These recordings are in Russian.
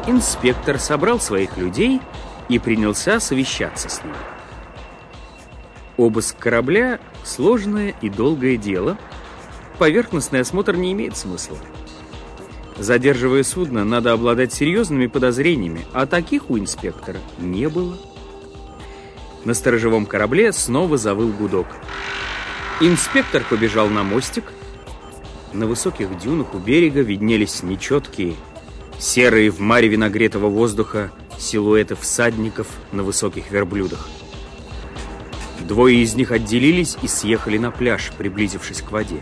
инспектор собрал своих людей и принялся совещаться с ними. Обыск корабля – сложное и долгое дело. Поверхностный осмотр не имеет смысла. Задерживая судно, надо обладать серьезными подозрениями, а таких у инспектора не было. На сторожевом корабле снова завыл гудок. Инспектор побежал на мостик. На высоких дюнах у берега виднелись нечеткие, серые в мареве нагретого воздуха силуэты всадников на высоких верблюдах. Двое из них отделились и съехали на пляж, приблизившись к воде.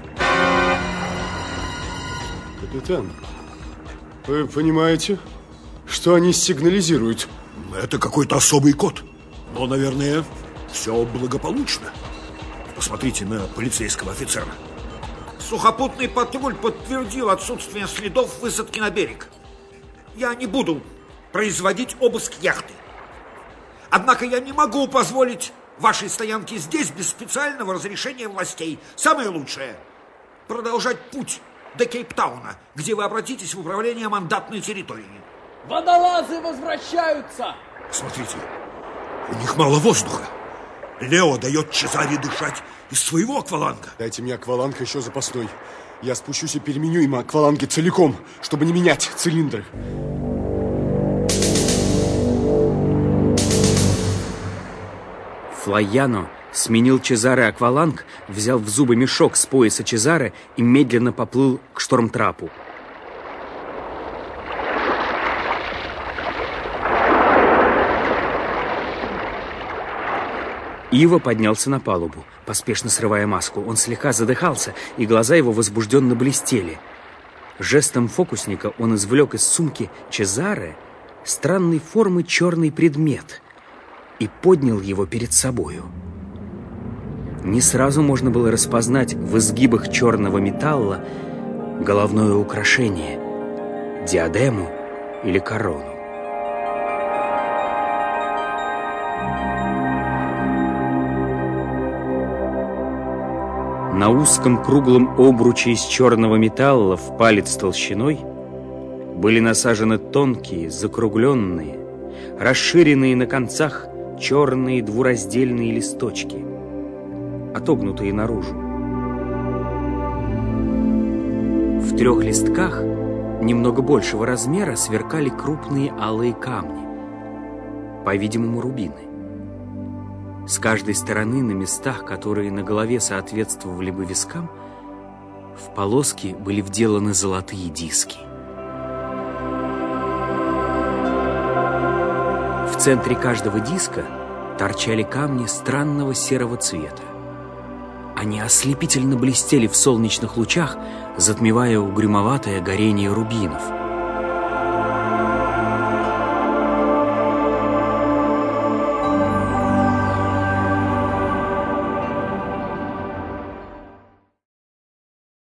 Капитан, вы понимаете, что они сигнализируют? Это какой-то особый код. Но, наверное, все благополучно. Посмотрите на полицейского офицера. Сухопутный патруль подтвердил отсутствие следов высадки на берег. Я не буду производить обыск яхты. Однако я не могу позволить вашей стоянке здесь без специального разрешения властей. Самое лучшее – продолжать путь до Кейптауна, где вы обратитесь в управление мандатной территории. Водолазы возвращаются! Смотрите, у них мало воздуха. Лео дает Чезаре дышать из своего акваланга. Дайте мне акваланг еще запасной. Я спущусь и переменю им акваланги целиком, чтобы не менять цилиндры. Флайяно сменил Чезаре акваланг, взял в зубы мешок с пояса Чезаре и медленно поплыл к штормтрапу. Ива поднялся на палубу, поспешно срывая маску. Он слегка задыхался, и глаза его возбужденно блестели. Жестом фокусника он извлек из сумки Чезаре странной формы черный предмет и поднял его перед собою. Не сразу можно было распознать в изгибах черного металла головное украшение, диадему или корону. На узком круглом обруче из черного металла в палец толщиной были насажены тонкие, закругленные, расширенные на концах черные двураздельные листочки, отогнутые наружу. В 3 листках немного большего размера сверкали крупные алые камни, по-видимому, рубины. С каждой стороны, на местах, которые на голове соответствовали бы вискам, в полоски были вделаны золотые диски. В центре каждого диска торчали камни странного серого цвета. Они ослепительно блестели в солнечных лучах, затмевая угрюмоватое горение рубинов.